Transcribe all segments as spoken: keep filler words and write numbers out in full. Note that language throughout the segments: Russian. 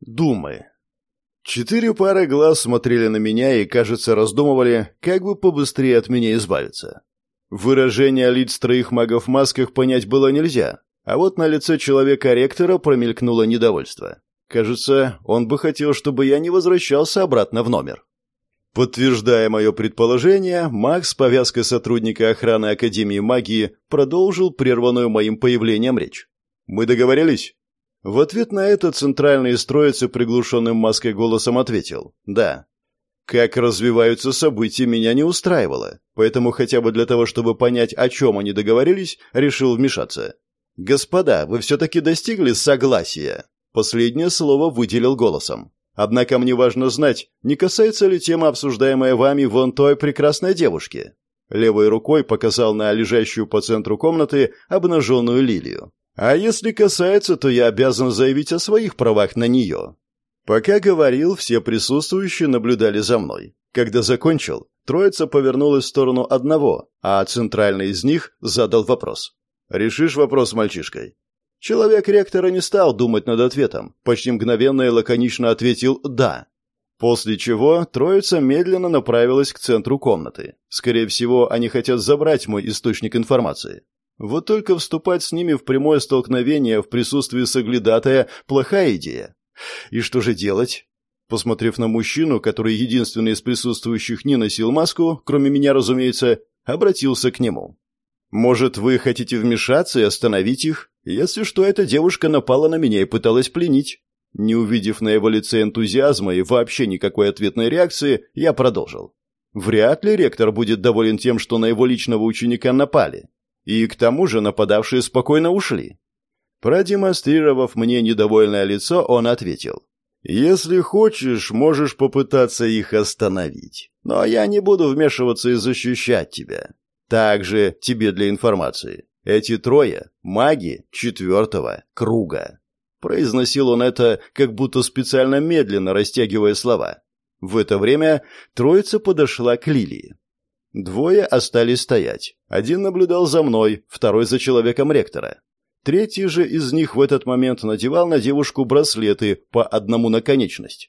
Думы. Четыре пары глаз смотрели на меня и, кажется, раздумывали, как бы побыстрее от меня избавиться. Выражение лиц троих магов в масках понять было нельзя, а вот на лице человека-ректора промелькнуло недовольство. Кажется, он бы хотел, чтобы я не возвращался обратно в номер. Подтверждая мое предположение, маг с повязкой сотрудника охраны Академии магии продолжил прерванную моим появлением речь. «Мы договорились?» В ответ на это центральный из троицы приглушенным маской голосом ответил «Да». Как развиваются события, меня не устраивало, поэтому хотя бы для того, чтобы понять, о чем они договорились, решил вмешаться. «Господа, вы все-таки достигли согласия?» Последнее слово выделил голосом. «Однако мне важно знать, не касается ли тема, обсуждаемая вами, вон той прекрасной девушки?» Левой рукой показал на лежащую по центру комнаты обнаженную лилию. «А если касается, то я обязан заявить о своих правах на нее». Пока говорил, все присутствующие наблюдали за мной. Когда закончил, троица повернулась в сторону одного, а центральный из них задал вопрос. «Решишь вопрос с мальчишкой?» Человек ректора не стал думать над ответом, почти мгновенно и лаконично ответил «да». После чего троица медленно направилась к центру комнаты. Скорее всего, они хотят забрать мой источник информации. Вот только вступать с ними в прямое столкновение в присутствии соглядатая – плохая идея. И что же делать? Посмотрев на мужчину, который единственный из присутствующих не носил маску, кроме меня, разумеется, обратился к нему. «Может, вы хотите вмешаться и остановить их? Если что, эта девушка напала на меня и пыталась пленить». Не увидев на его лице энтузиазма и вообще никакой ответной реакции, я продолжил. Вряд ли ректор будет доволен тем, что на его личного ученика напали. И к тому же нападавшие спокойно ушли. Продемонстрировав мне недовольное лицо, он ответил. «Если хочешь, можешь попытаться их остановить. Но я не буду вмешиваться и защищать тебя. Также тебе для информации. Эти трое – маги четвертого круга». Произносил он это, как будто специально медленно растягивая слова. В это время троица подошла к Лилии. Двое остались стоять. Один наблюдал за мной, второй за человеком ректора. Третий же из них в этот момент надевал на девушку браслеты по одному на конечность.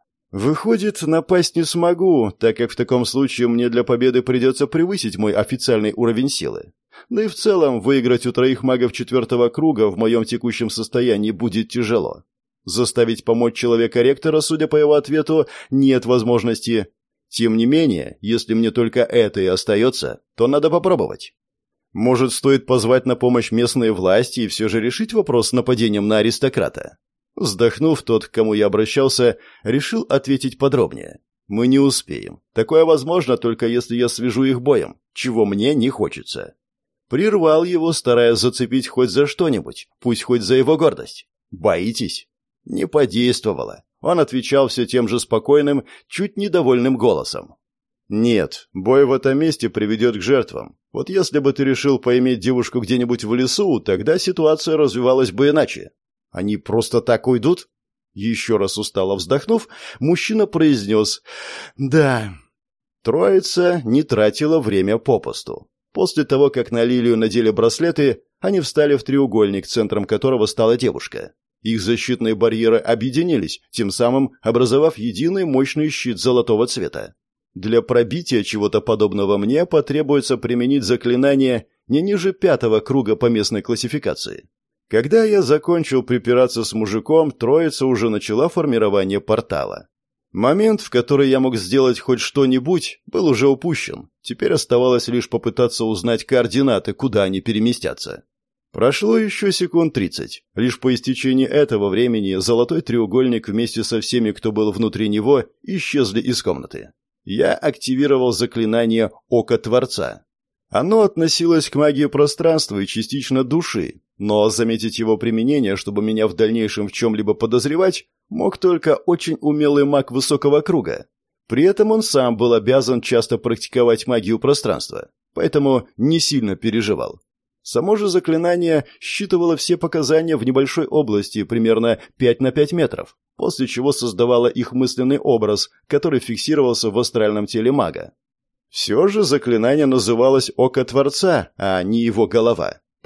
Выходит, напасть не смогу, так как в таком случае мне для победы придется превысить мой официальный уровень силы. Да и в целом выиграть у троих магов четвертого круга в моем текущем состоянии будет тяжело. Заставить помочь человека-ректора, судя по его ответу, нет возможности. Тем не менее, если мне только это и остается, то надо попробовать. Может, стоит позвать на помощь местные власти и все же решить вопрос с нападением на аристократа? Вздохнув, тот, к кому я обращался, решил ответить подробнее. Мы не успеем. Такое возможно только если я свяжу их боем, чего мне не хочется. Прервал его, стараясь зацепить хоть за что-нибудь, пусть хоть за его гордость. «Боитесь?» Не подействовало. Он отвечал все тем же спокойным, чуть недовольным голосом. «Нет, бой в этом месте приведет к жертвам. Вот если бы ты решил поиметь девушку где-нибудь в лесу, тогда ситуация развивалась бы иначе. Они просто так уйдут?» Еще раз устало вздохнув, мужчина произнес «Да». Троица не тратила время попусту. После того, как на Лилию надели браслеты, они встали в треугольник, центром которого стала девушка. Их защитные барьеры объединились, тем самым образовав единый мощный щит золотого цвета. Для пробития чего-то подобного мне потребуется применить заклинание не ниже пятого круга по местной классификации. Когда я закончил припираться с мужиком, троица уже начала формирование портала. Момент, в который я мог сделать хоть что-нибудь, был уже упущен. Теперь оставалось лишь попытаться узнать координаты, куда они переместятся. Прошло еще секунд тридцать. Лишь по истечении этого времени золотой треугольник вместе со всеми, кто был внутри него, исчезли из комнаты. Я активировал заклинание «Око Творца». Оно относилось к магии пространства и частично души, но заметить его применение, чтобы меня в дальнейшем в чем-либо подозревать, мог только очень умелый маг высокого круга. При этом он сам был обязан часто практиковать магию пространства, поэтому не сильно переживал. Само же заклинание считывало все показания в небольшой области, примерно пять на пять метров, после чего создавало их мысленный образ, который фиксировался в астральном теле мага. Все же заклинание называлось «Око Творца», а не его голова.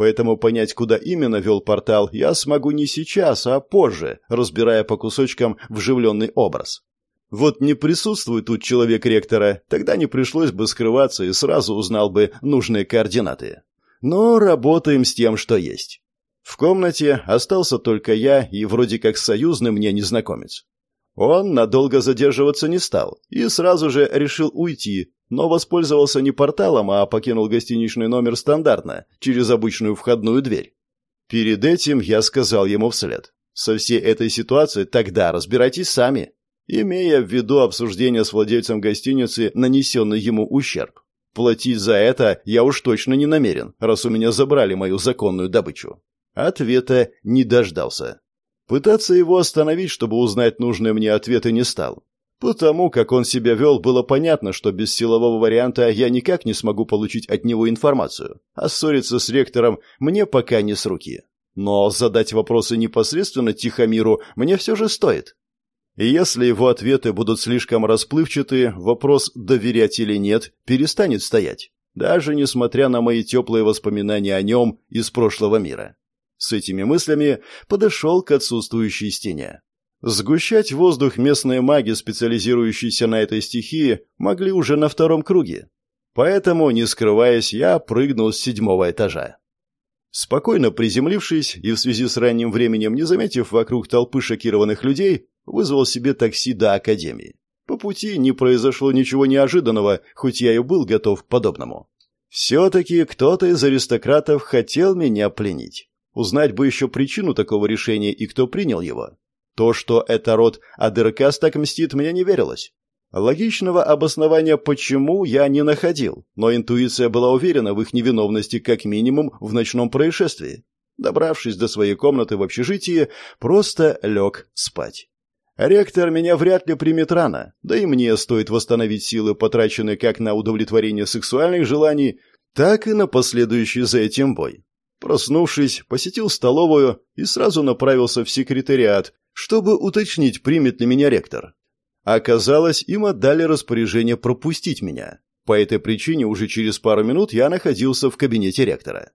Поэтому понять, куда именно вел портал, я смогу не сейчас, а позже, разбирая по кусочкам вживленный образ. Вот не присутствует тут человек ректора, тогда не пришлось бы скрываться и сразу узнал бы нужные координаты. Но работаем с тем, что есть. В комнате остался только я и вроде как союзный мне незнакомец. Он надолго задерживаться не стал и сразу же решил уйти, но воспользовался не порталом, а покинул гостиничный номер стандартно, через обычную входную дверь. Перед этим я сказал ему вслед: «Со всей этой ситуацией тогда разбирайтесь сами», имея в виду обсуждение с владельцем гостиницы нанесенный ему ущерб. Платить за это я уж точно не намерен, раз у меня забрали мою законную добычу. Ответа не дождался. Пытаться его остановить, чтобы узнать нужные мне ответы, не стал. Потому как он себя вел, было понятно, что без силового варианта я никак не смогу получить от него информацию, а ссориться с ректором мне пока не с руки. Но задать вопросы непосредственно Тихомиру мне все же стоит. И если его ответы будут слишком расплывчаты, вопрос «доверять или нет» перестанет стоять, даже несмотря на мои теплые воспоминания о нем из прошлого мира. С этими мыслями подошел к отсутствующей стене. Сгущать воздух местные маги, специализирующиеся на этой стихии, могли уже на втором круге. Поэтому, не скрываясь, я прыгнул с седьмого этажа. Спокойно приземлившись и в связи с ранним временем не заметив вокруг толпы шокированных людей, вызвал себе такси до академии. По пути не произошло ничего неожиданного, хоть я и был готов к подобному. Все-таки кто-то из аристократов хотел меня пленить. Узнать бы еще причину такого решения и кто принял его. То, что это род Адеркас так мстит, мне не верилось. Логичного обоснования «почему» я не находил, но интуиция была уверена в их невиновности как минимум в ночном происшествии. Добравшись до своей комнаты в общежитии, просто лег спать. Ректор меня вряд ли примет рано, да и мне стоит восстановить силы, потраченные как на удовлетворение сексуальных желаний, так и на последующий за этим бой. Проснувшись, посетил столовую и сразу направился в секретариат, чтобы уточнить, примет ли меня ректор. Оказалось, им отдали распоряжение пропустить меня. По этой причине уже через пару минут я находился в кабинете ректора.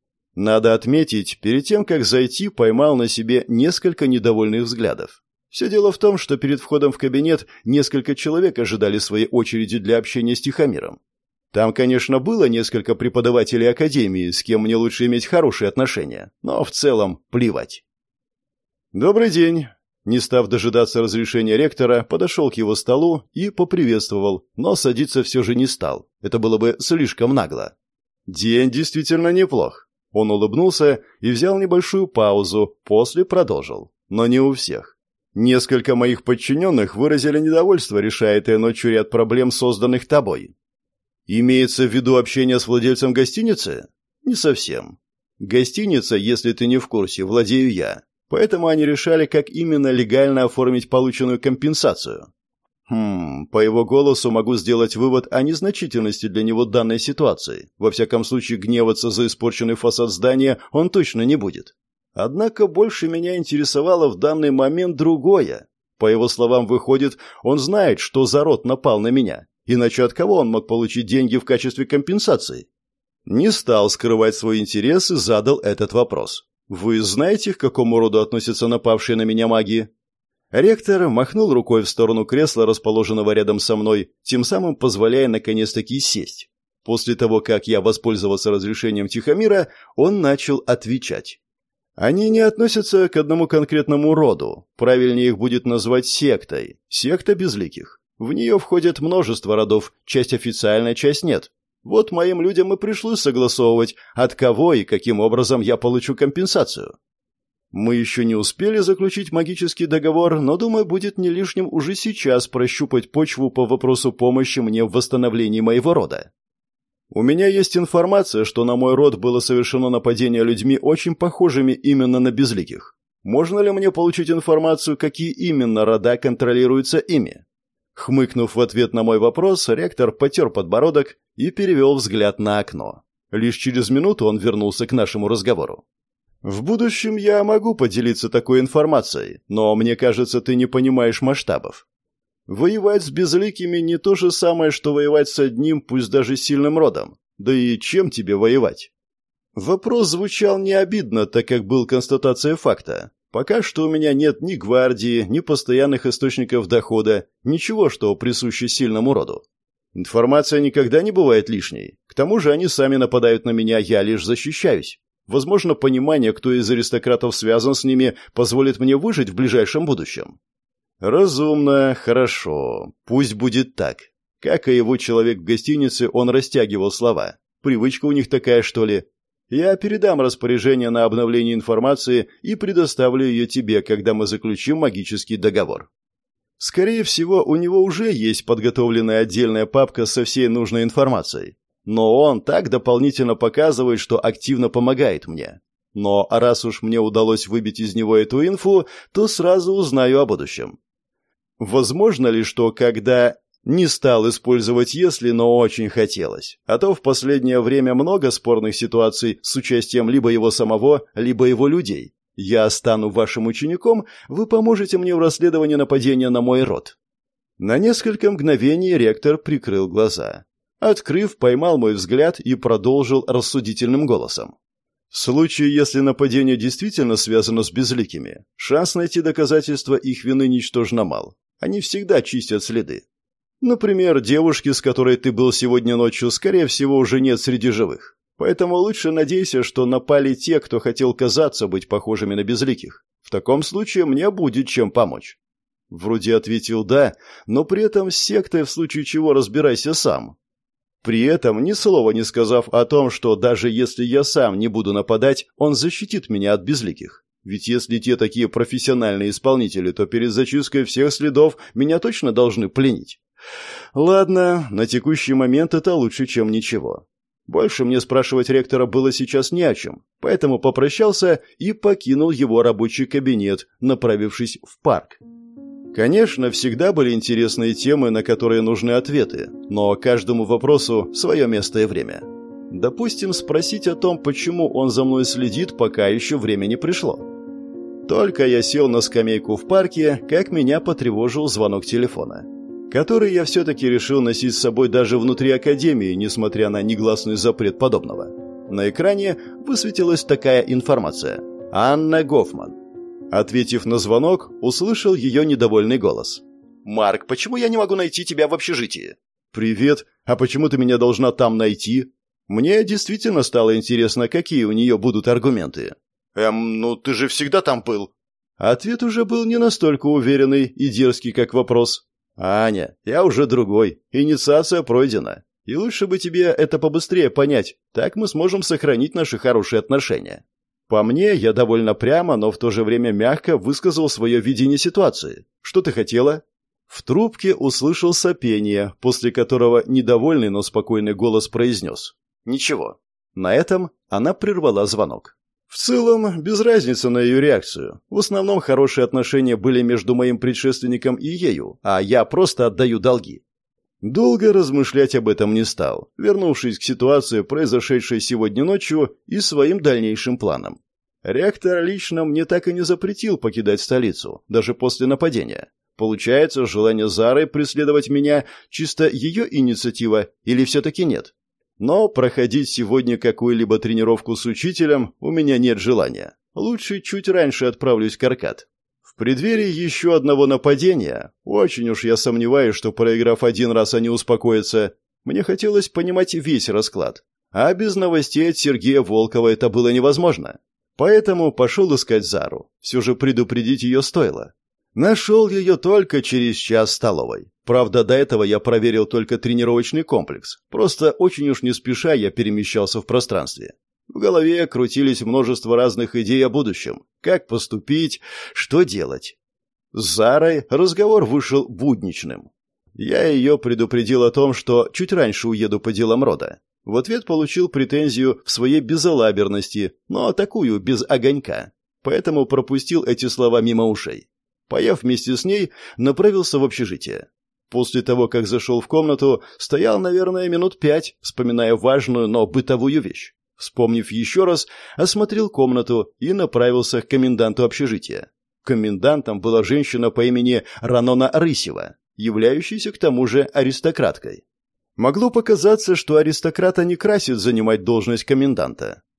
Надо отметить, перед тем, как зайти, поймал на себе несколько недовольных взглядов. Все дело в том, что перед входом в кабинет несколько человек ожидали своей очереди для общения с Тихомиром. Там, конечно, было несколько преподавателей академии, с кем мне лучше иметь хорошие отношения, но в целом плевать. «Добрый день!» Не став дожидаться разрешения ректора, подошел к его столу и поприветствовал, но садиться все же не стал. Это было бы слишком нагло. «День действительно неплох». Он улыбнулся и взял небольшую паузу, после продолжил. Но не у всех. Несколько моих подчиненных выразили недовольство, решая этой ночью ряд проблем, созданных тобой. Имеется в виду общение с владельцем гостиницы? Не совсем. Гостиница, если ты не в курсе, владею я. Поэтому они решали, как именно легально оформить полученную компенсацию. Хм, по его голосу могу сделать вывод о незначительности для него данной ситуации. Во всяком случае, гневаться за испорченный фасад здания он точно не будет. Однако больше меня интересовало в данный момент другое. По его словам, выходит, он знает, что за род напал на меня. Иначе от кого он мог получить деньги в качестве компенсации? Не стал скрывать свой интерес и задал этот вопрос. «Вы знаете, к какому роду относятся напавшие на меня маги?» Ректор махнул рукой в сторону кресла, расположенного рядом со мной, тем самым позволяя наконец-таки сесть. После того, как я воспользовался разрешением Тихомира, он начал отвечать. «Они не относятся к одному конкретному роду. Правильнее их будет назвать сектой. Секта безликих. В нее входит множество родов, часть официальная, часть нет. Вот моим людям и пришлось согласовывать, от кого и каким образом я получу компенсацию. Мы еще не успели заключить магический договор, но, думаю, будет не лишним уже сейчас прощупать почву по вопросу помощи мне в восстановлении моего рода. У меня есть информация, что на мой род было совершено нападение людьми, очень похожими именно на безликих. Можно ли мне получить информацию, какие именно рода контролируются ими?» Хмыкнув в ответ на мой вопрос, ректор потер подбородок и перевел взгляд на окно. Лишь через минуту он вернулся к нашему разговору. «В будущем я могу поделиться такой информацией, но мне кажется, ты не понимаешь масштабов. Воевать с безликими не то же самое, что воевать с одним, пусть даже сильным родом. Да и чем тебе воевать?» Вопрос звучал не обидно, так как был констатацией факта. Пока что у меня нет ни гвардии, ни постоянных источников дохода, ничего, что присуще сильному роду. Информация никогда не бывает лишней. К тому же они сами нападают на меня, я лишь защищаюсь. Возможно, понимание, кто из аристократов связан с ними, позволит мне выжить в ближайшем будущем. Разумно, хорошо, пусть будет так. Как и его человек в гостинице, он растягивал слова. Привычка у них такая, что ли? Я передам распоряжение на обновление информации и предоставлю ее тебе, когда мы заключим магический договор. Скорее всего, у него уже есть подготовленная отдельная папка со всей нужной информацией. Но он так дополнительно показывает, что активно помогает мне. Но раз уж мне удалось выбить из него эту инфу, то сразу узнаю о будущем. Возможно ли, что когда не стал использовать «если», но очень хотелось? А то в последнее время много спорных ситуаций с участием либо его самого, либо его людей. Я стану вашим учеником, вы поможете мне в расследовании нападения на мой род». На несколько мгновений ректор прикрыл глаза. Открыв, поймал мой взгляд и продолжил рассудительным голосом. В случае, если нападение действительно связано с безликими, шанс найти доказательства их вины ничтожно мал. Они всегда чистят следы. Например, девушки, с которой ты был сегодня ночью, скорее всего, уже нет среди живых. Поэтому лучше надейся, что напали те, кто хотел казаться быть похожими на безликих. В таком случае мне будет чем помочь. Вроде ответил «да», но при этом с сектой в случае чего разбирайся сам. При этом ни слова не сказав о том, что даже если я сам не буду нападать, он защитит меня от безликих. Ведь если те такие профессиональные исполнители, то перед зачисткой всех следов меня точно должны пленить. Ладно, на текущий момент это лучше, чем ничего. Больше мне спрашивать ректора было сейчас не о чем, поэтому попрощался и покинул его рабочий кабинет, направившись в парк. Конечно, всегда были интересные темы, на которые нужны ответы, но каждому вопросу свое место и время. Допустим, спросить о том, почему он за мной следит, пока еще время не пришло. Только я сел на скамейку в парке, как меня потревожил звонок телефона, который я все-таки решил носить с собой даже внутри академии, несмотря на негласный запрет подобного. На экране высветилась такая информация. Анна Гофман. Ответив на звонок, услышал ее недовольный голос. «Марк, почему я не могу найти тебя в общежитии?» «Привет. А почему ты меня должна там найти?» Мне действительно стало интересно, какие у нее будут аргументы. «Эм, ну ты же всегда там был». Ответ уже был не настолько уверенный и дерзкий, как вопрос. «Аня, я уже другой. Инициация пройдена. И лучше бы тебе это побыстрее понять. Так мы сможем сохранить наши хорошие отношения». По мне, я довольно прямо, но в то же время мягко высказал свое видение ситуации. «Что ты хотела?» В трубке услышал сопение, после которого недовольный, но спокойный голос произнес. «Ничего». На этом она прервала звонок. В целом, без разницы на ее реакцию. В основном хорошие отношения были между моим предшественником и ею, а я просто отдаю долги. Долго размышлять об этом не стал, вернувшись к ситуации, произошедшей сегодня ночью, и своим дальнейшим планам. Ректор лично мне так и не запретил покидать столицу, даже после нападения. Получается, желание Зары преследовать меня чисто ее инициатива или все-таки нет? Но проходить сегодня какую-либо тренировку с учителем у меня нет желания. Лучше чуть раньше отправлюсь к Аркад. В преддверии еще одного нападения, очень уж я сомневаюсь, что, проиграв один раз, они успокоятся, мне хотелось понимать весь расклад. А без новостей от Сергея Волкова это было невозможно. Поэтому пошел искать Зару. Все же предупредить ее стоило. Нашел ее только через час в столовой. Правда, до этого я проверил только тренировочный комплекс. Просто очень уж не спеша я перемещался в пространстве. В голове крутились множество разных идей о будущем. Как поступить, что делать. С Зарой разговор вышел будничным. Я ее предупредил о том, что чуть раньше уеду по делам рода. В ответ получил претензию в своей безалаберности, но такую, без огонька. Поэтому пропустил эти слова мимо ушей. Поев вместе с ней, направился в общежитие. После того, как зашел в комнату, стоял, наверное, минут пять, вспоминая важную, но бытовую вещь. Вспомнив еще раз, осмотрел комнату и направился к коменданту общежития. Комендантом была женщина по имени Ранона Рысева, являющаяся к тому же аристократкой. Могло показаться, что аристократа не красит занимать должность коменданта.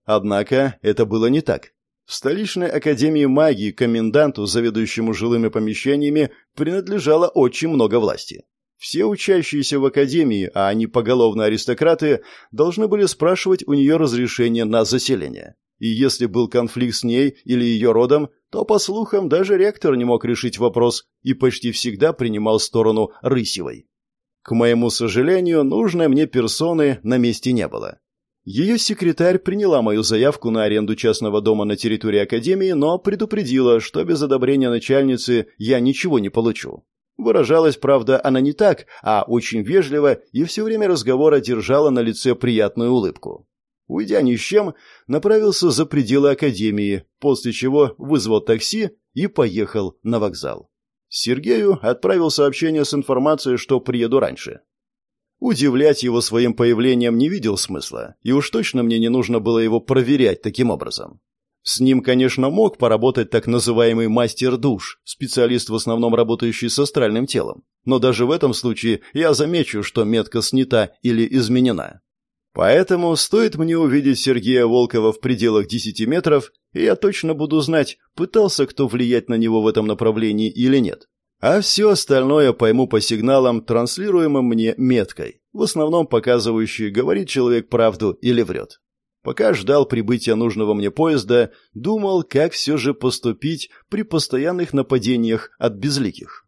Однако это было не так. В столичной академии магии коменданту, заведующему жилыми помещениями, принадлежало очень много власти. Все учащиеся в академии, а они поголовно аристократы, должны были спрашивать у нее разрешение на заселение. И если был конфликт с ней или ее родом, то, по слухам, даже ректор не мог решить вопрос и почти всегда принимал сторону Рысевой. К моему сожалению, нужной мне персоны на месте не было. Ее секретарь приняла мою заявку на аренду частного дома на территории академии, но предупредила, что без одобрения начальницы я ничего не получу. Выражалась, правда, она не так, а очень вежливо и все время разговора держала на лице приятную улыбку. Уйдя ни с чем, направился за пределы академии, после чего вызвал такси и поехал на вокзал. Сергею отправил сообщение с информацией, что приеду раньше. Удивлять его своим появлением не видел смысла, и уж точно мне не нужно было его проверять таким образом. С ним, конечно, мог поработать так называемый мастер душ, специалист в основном работающий с астральным телом, но даже в этом случае я замечу, что метка снята или изменена. Поэтому стоит мне увидеть Сергея Волкова в пределах десяти метров, и я точно буду знать, пытался кто влиять на него в этом направлении или нет. А все остальное пойму по сигналам, транслируемым мне меткой, в основном показывающей, говорит человек правду или врет. Пока ждал прибытия нужного мне поезда, думал, как все же поступить при постоянных нападениях от безликих.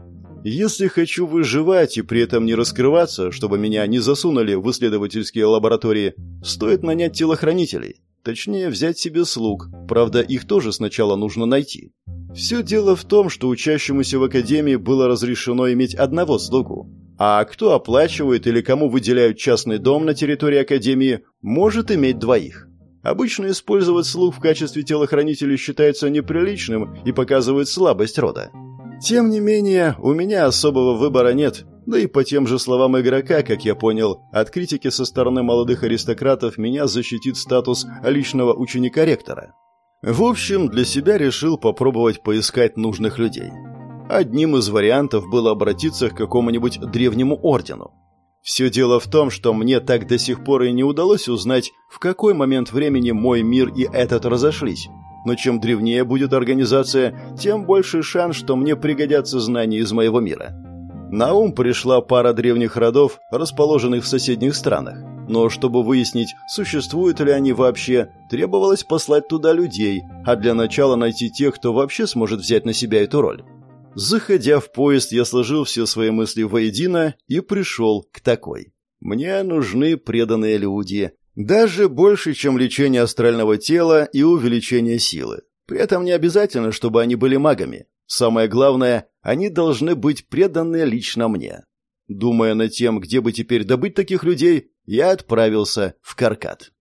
Если хочу выживать и при этом не раскрываться, чтобы меня не засунули в исследовательские лаборатории, стоит нанять телохранителей. Точнее, взять себе слуг, правда, их тоже сначала нужно найти. Все дело в том, что учащемуся в академии было разрешено иметь одного слугу. А кто оплачивает или кому выделяют частный дом на территории академии, может иметь двоих. Обычно использовать слуг в качестве телохранителей считается неприличным и показывает слабость рода. Тем не менее, у меня особого выбора нет, да и по тем же словам игрока, как я понял, от критики со стороны молодых аристократов меня защитит статус личного ученика ректора. В общем, для себя решил попробовать поискать нужных людей. Одним из вариантов было обратиться к какому-нибудь древнему ордену. Все дело в том, что мне так до сих пор и не удалось узнать, в какой момент времени мой мир и этот разошлись. Но чем древнее будет организация, тем больше шанс, что мне пригодятся знания из моего мира. На ум пришла пара древних родов, расположенных в соседних странах. Но чтобы выяснить, существуют ли они вообще, требовалось послать туда людей, а для начала найти тех, кто вообще сможет взять на себя эту роль. Заходя в поезд, я сложил все свои мысли воедино и пришел к такой. Мне нужны преданные люди. Даже больше, чем лечение астрального тела и увеличение силы. При этом не обязательно, чтобы они были магами. Самое главное, они должны быть преданы лично мне. Думая над тем, где бы теперь добыть таких людей, я отправился в Каркат.